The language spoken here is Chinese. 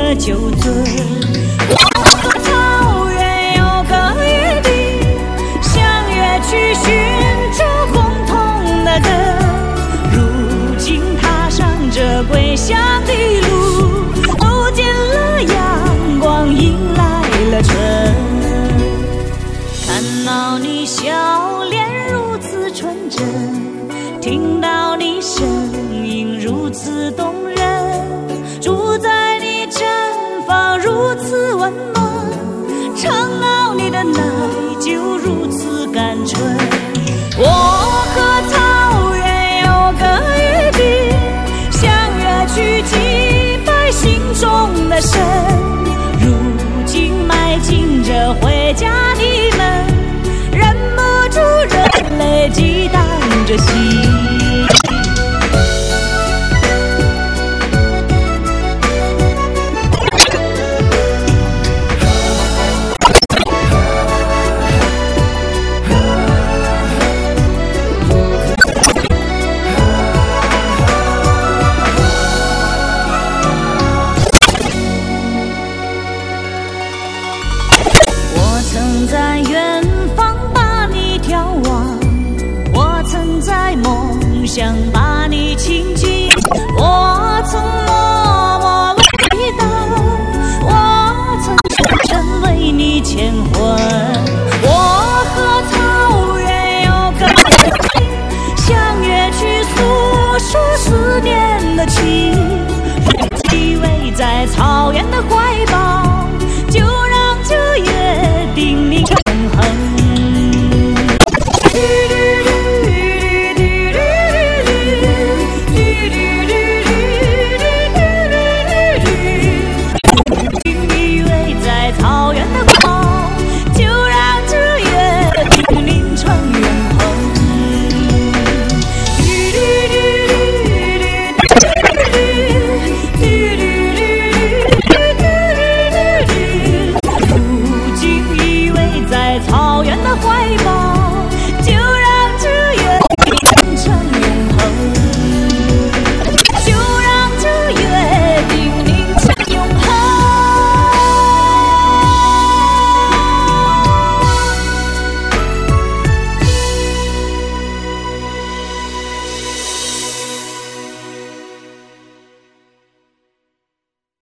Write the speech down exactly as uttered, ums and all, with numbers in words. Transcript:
的酒醉。我和草原有个约定，相约去寻找共同的根。如今踏上这归乡的路，哦，见了阳光，迎来了春。看到你笑脸如此纯真，听到你声音如此动人，住在你毡房如此温暖，尝到你的奶酒如此甘醇。我和草原有个约定，相约去击败心中的神。如今迈进这回家的门，忍不住热泪激荡着心。曾在远方把你眺望，我曾在梦想把你亲近，我曾默默祈祷，我曾深深为你牵魂。我和草原有个约定，相约去诉说思念的情，依偎在草原的怀抱，